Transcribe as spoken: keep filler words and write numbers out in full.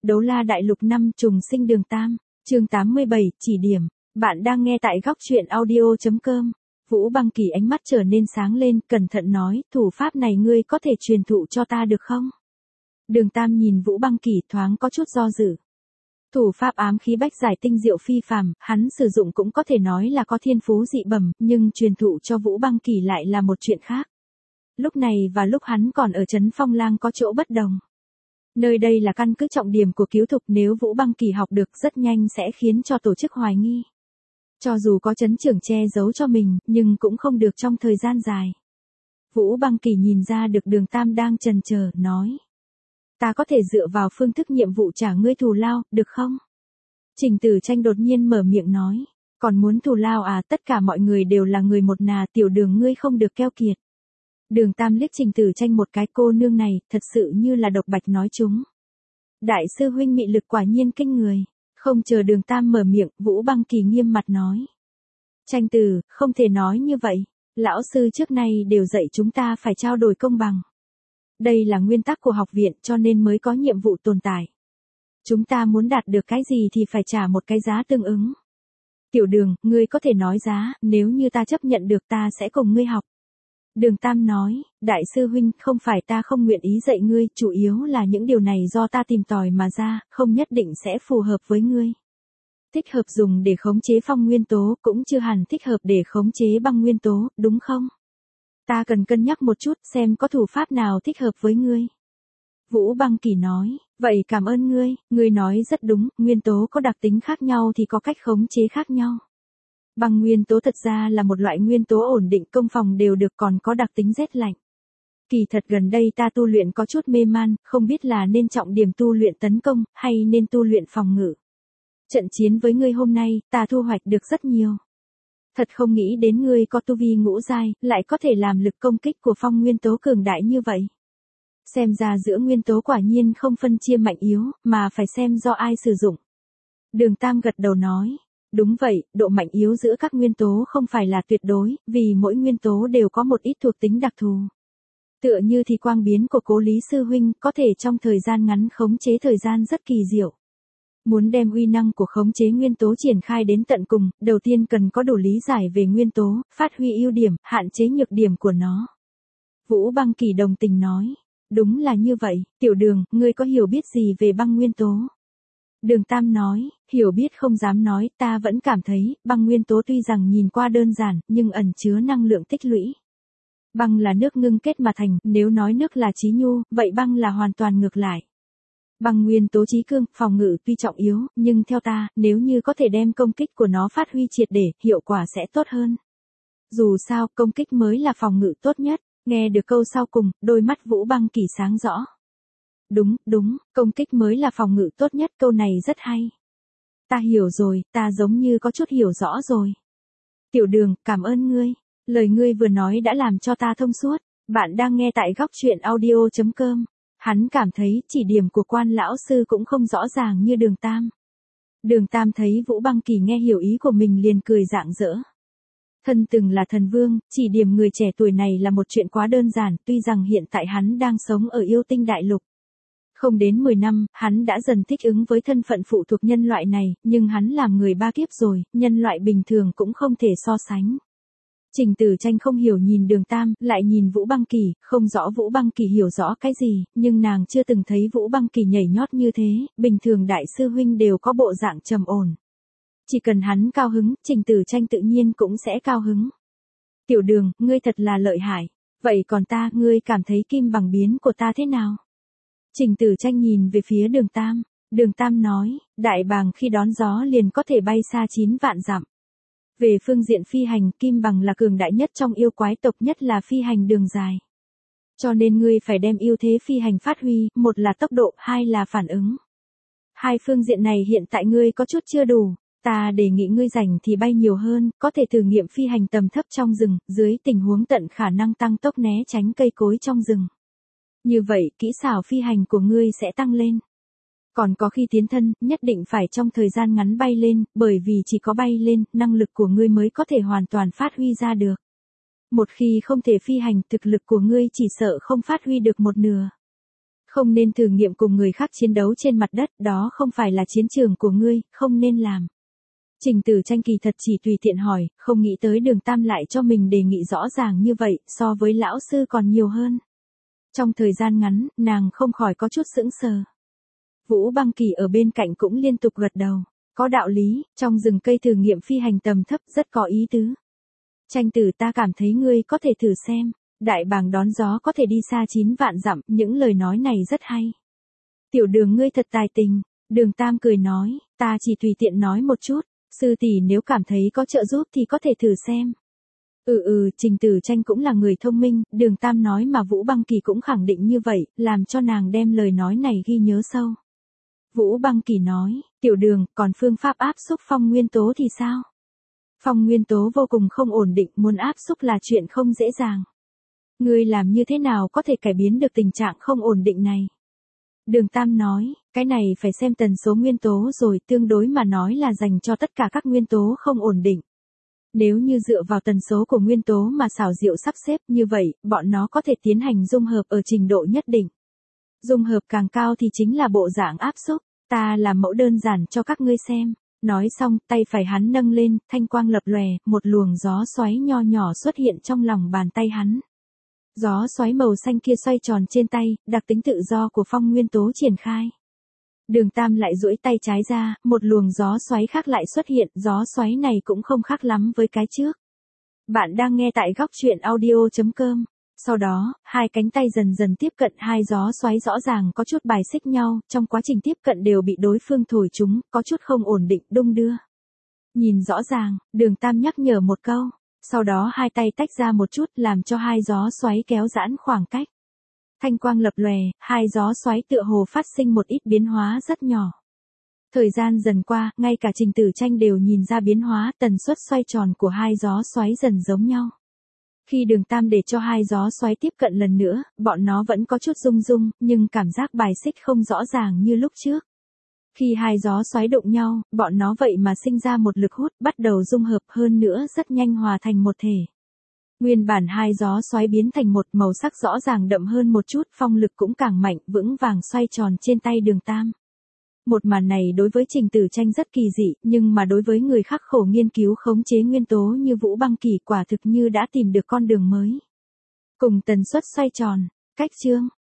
Đấu La Đại Lục năm trùng sinh đường Tam, chương tám mươi bảy, chỉ điểm. Bạn đang nghe tại góc truyện audio chấm com. Vũ Băng Kỳ ánh mắt trở nên sáng lên, cẩn thận nói, thủ pháp này ngươi có thể truyền thụ cho ta được không? Đường Tam nhìn Vũ Băng Kỳ thoáng có chút do dự. Thủ pháp ám khí bách giải tinh diệu phi phàm, hắn sử dụng cũng có thể nói là có thiên phú dị bẩm, nhưng truyền thụ cho Vũ Băng Kỳ lại là một chuyện khác. Lúc này và lúc hắn còn ở trấn Phong Lang có chỗ bất đồng. Nơi đây là căn cứ trọng điểm của cứu thục, nếu Vũ Băng Kỳ học được rất nhanh sẽ khiến cho tổ chức hoài nghi. Cho dù có trấn trưởng che giấu cho mình, nhưng cũng không được trong thời gian dài. Vũ Băng Kỳ nhìn ra được đường Tam đang chần chờ, nói. Ta có thể dựa vào phương thức nhiệm vụ trả ngươi thù lao, được không? Trình Tử Tranh đột nhiên mở miệng nói. Còn muốn thù lao à, tất cả mọi người đều là người một nà, tiểu đường ngươi không được keo kiệt. Đường Tam liếc Trình Tử Tranh một cái, cô nương này, thật sự như là độc bạch nói chúng. Đại sư huynh mị lực quả nhiên kinh người. Không chờ đường Tam mở miệng, Vũ Băng Kỳ nghiêm mặt nói. Tranh Tử, không thể nói như vậy. Lão sư trước nay đều dạy chúng ta phải trao đổi công bằng. Đây là nguyên tắc của học viện cho nên mới có nhiệm vụ tồn tại. Chúng ta muốn đạt được cái gì thì phải trả một cái giá tương ứng. Tiểu đường, ngươi có thể nói giá, nếu như ta chấp nhận được ta sẽ cùng ngươi học. Đường Tam nói, đại sư huynh, không phải ta không nguyện ý dạy ngươi, chủ yếu là những điều này do ta tìm tòi mà ra, không nhất định sẽ phù hợp với ngươi. Thích hợp dùng để khống chế phong nguyên tố, cũng chưa hẳn thích hợp để khống chế băng nguyên tố, đúng không? Ta cần cân nhắc một chút xem có thủ pháp nào thích hợp với ngươi. Vũ Băng Kỳ nói, vậy cảm ơn ngươi, ngươi nói rất đúng, nguyên tố có đặc tính khác nhau thì có cách khống chế khác nhau. Băng nguyên tố thật ra là một loại nguyên tố ổn định, công phòng đều được, còn có đặc tính rét lạnh. Kỳ thật gần đây ta tu luyện có chút mê man, không biết là nên trọng điểm tu luyện tấn công, hay nên tu luyện phòng ngự. Trận chiến với ngươi hôm nay, ta thu hoạch được rất nhiều. Thật không nghĩ đến ngươi có tu vi ngũ giai, lại có thể làm lực công kích của phong nguyên tố cường đại như vậy. Xem ra giữa nguyên tố quả nhiên không phân chia mạnh yếu, mà phải xem do ai sử dụng. Đường Tam gật đầu nói. Đúng vậy, độ mạnh yếu giữa các nguyên tố không phải là tuyệt đối, vì mỗi nguyên tố đều có một ít thuộc tính đặc thù. Tựa như thì quang biến của Cố Lý sư huynh, có thể trong thời gian ngắn khống chế thời gian rất kỳ diệu. Muốn đem uy năng của khống chế nguyên tố triển khai đến tận cùng, đầu tiên cần có đủ lý giải về nguyên tố, phát huy ưu điểm, hạn chế nhược điểm của nó. Vũ Băng Kỳ đồng tình nói, đúng là như vậy, tiểu đường, ngươi có hiểu biết gì về băng nguyên tố? Đường Tam nói, hiểu biết không dám nói, ta vẫn cảm thấy, băng nguyên tố tuy rằng nhìn qua đơn giản, nhưng ẩn chứa năng lượng tích lũy. Băng là nước ngưng kết mà thành, nếu nói nước là chí nhu, vậy băng là hoàn toàn ngược lại. Băng nguyên tố chí cương, phòng ngự tuy trọng yếu, nhưng theo ta, nếu như có thể đem công kích của nó phát huy triệt để, hiệu quả sẽ tốt hơn. Dù sao, công kích mới là phòng ngự tốt nhất. Nghe được câu sau cùng, đôi mắt Vũ Băng Kỳ sáng rõ. Đúng, đúng, công kích mới là phòng ngự tốt nhất, câu này rất hay. Ta hiểu rồi, ta giống như có chút hiểu rõ rồi. Tiểu đường, cảm ơn ngươi. Lời ngươi vừa nói đã làm cho ta thông suốt. Bạn đang nghe tại góc truyện audio chấm com. Hắn cảm thấy chỉ điểm của Quan lão sư cũng không rõ ràng như đường Tam. Đường Tam thấy Vũ Băng Kỳ nghe hiểu ý của mình liền cười rạng rỡ. Thân từng là thần vương, chỉ điểm người trẻ tuổi này là một chuyện quá đơn giản, tuy rằng hiện tại hắn đang sống ở yêu tinh đại lục. Không đến mười năm, hắn đã dần thích ứng với thân phận phụ thuộc nhân loại này, nhưng hắn làm người ba kiếp rồi, nhân loại bình thường cũng không thể so sánh. Trình Tử Tranh không hiểu nhìn đường Tam, lại nhìn Vũ Băng Kỳ, không rõ Vũ Băng Kỳ hiểu rõ cái gì, nhưng nàng chưa từng thấy Vũ Băng Kỳ nhảy nhót như thế, bình thường đại sư huynh đều có bộ dạng trầm ổn. Chỉ cần hắn cao hứng, Trình Tử Tranh tự nhiên cũng sẽ cao hứng. Tiểu đường, ngươi thật là lợi hại. Vậy còn ta, ngươi cảm thấy kim bằng biến của ta thế nào? Trình Tử Tranh nhìn về phía đường Tam. Đường Tam nói, đại bàng khi đón gió liền có thể bay xa chín vạn dặm. Về phương diện phi hành, kim bằng là cường đại nhất trong yêu quái tộc, nhất là phi hành đường dài. Cho nên ngươi phải đem ưu thế phi hành phát huy, một là tốc độ, hai là phản ứng. Hai phương diện này hiện tại ngươi có chút chưa đủ. Ta đề nghị ngươi rảnh thì bay nhiều hơn, có thể thử nghiệm phi hành tầm thấp trong rừng, dưới tình huống tận khả năng tăng tốc né tránh cây cối trong rừng. Như vậy, kỹ xảo phi hành của ngươi sẽ tăng lên. Còn có khi tiến thân, nhất định phải trong thời gian ngắn bay lên, bởi vì chỉ có bay lên, năng lực của ngươi mới có thể hoàn toàn phát huy ra được. Một khi không thể phi hành, thực lực của ngươi chỉ sợ không phát huy được một nửa. Không nên thử nghiệm cùng người khác chiến đấu trên mặt đất, đó không phải là chiến trường của ngươi, không nên làm. Trình Tử Tranh kỳ thật chỉ tùy tiện hỏi, không nghĩ tới Đường Tam lại cho mình đề nghị rõ ràng như vậy, so với lão sư còn nhiều hơn. Trong thời gian ngắn, nàng không khỏi có chút sững sờ. Vũ Băng Kỳ ở bên cạnh cũng liên tục gật đầu. Có đạo lý, trong rừng cây thử nghiệm phi hành tầm thấp rất có ý tứ. Tranh Tử, ta cảm thấy ngươi có thể thử xem. Đại bàng đón gió có thể đi xa chín vạn dặm, những lời nói này rất hay. Tiểu Đường ngươi thật tài tình. Đường Tam cười nói, ta chỉ tùy tiện nói một chút. Sư tỷ nếu cảm thấy có trợ giúp thì có thể thử xem. Ừ ừ, Trình Tử Tranh cũng là người thông minh, Đường Tam nói mà Vũ Băng Kỳ cũng khẳng định như vậy, làm cho nàng đem lời nói này ghi nhớ sâu. Vũ Băng Kỳ nói, Tiểu Đường, còn phương pháp áp xúc phong nguyên tố thì sao? Phong nguyên tố vô cùng không ổn định, muốn áp xúc là chuyện không dễ dàng. Ngươi làm như thế nào có thể cải biến được tình trạng không ổn định này? Đường Tam nói, cái này phải xem tần số nguyên tố rồi, tương đối mà nói là dành cho tất cả các nguyên tố không ổn định. Nếu như dựa vào tần số của nguyên tố mà xảo diệu sắp xếp như vậy, bọn nó có thể tiến hành dung hợp ở trình độ nhất định. Dung hợp càng cao thì chính là bộ dạng áp xúc, ta làm mẫu đơn giản cho các ngươi xem. Nói xong, tay phải hắn nâng lên, thanh quang lập lòe, một luồng gió xoáy nho nhỏ xuất hiện trong lòng bàn tay hắn. Gió xoáy màu xanh kia xoay tròn trên tay, đặc tính tự do của phong nguyên tố triển khai. Đường Tam lại duỗi tay trái ra, một luồng gió xoáy khác lại xuất hiện, gió xoáy này cũng không khác lắm với cái trước. Bạn đang nghe tại góc truyện audio chấm com. Sau đó, hai cánh tay dần dần tiếp cận, hai gió xoáy rõ ràng có chút bài xích nhau, trong quá trình tiếp cận đều bị đối phương thổi chúng, có chút không ổn định, đung đưa. Nhìn rõ ràng, Đường Tam nhắc nhở một câu, sau đó hai tay tách ra một chút làm cho hai gió xoáy kéo giãn khoảng cách. Thanh quang lập lòe, hai gió xoáy tựa hồ phát sinh một ít biến hóa rất nhỏ. Thời gian dần qua, ngay cả Trình Tử Tranh đều nhìn ra biến hóa, tần suất xoay tròn của hai gió xoáy dần giống nhau. Khi Đường Tam để cho hai gió xoáy tiếp cận lần nữa, bọn nó vẫn có chút rung rung, nhưng cảm giác bài xích không rõ ràng như lúc trước. Khi hai gió xoáy đụng nhau, bọn nó vậy mà sinh ra một lực hút, bắt đầu dung hợp, hơn nữa rất nhanh hòa thành một thể. Nguyên bản hai gió xoáy biến thành một, màu sắc rõ ràng đậm hơn một chút, phong lực cũng càng mạnh, vững vàng xoay tròn trên tay Đường Tam. Một màn này đối với Trình Tử Tranh rất kỳ dị, nhưng mà đối với người khắc khổ nghiên cứu khống chế nguyên tố như Vũ Băng Kỳ quả thực như đã tìm được con đường mới. Cùng tần suất xoay tròn, cách chương,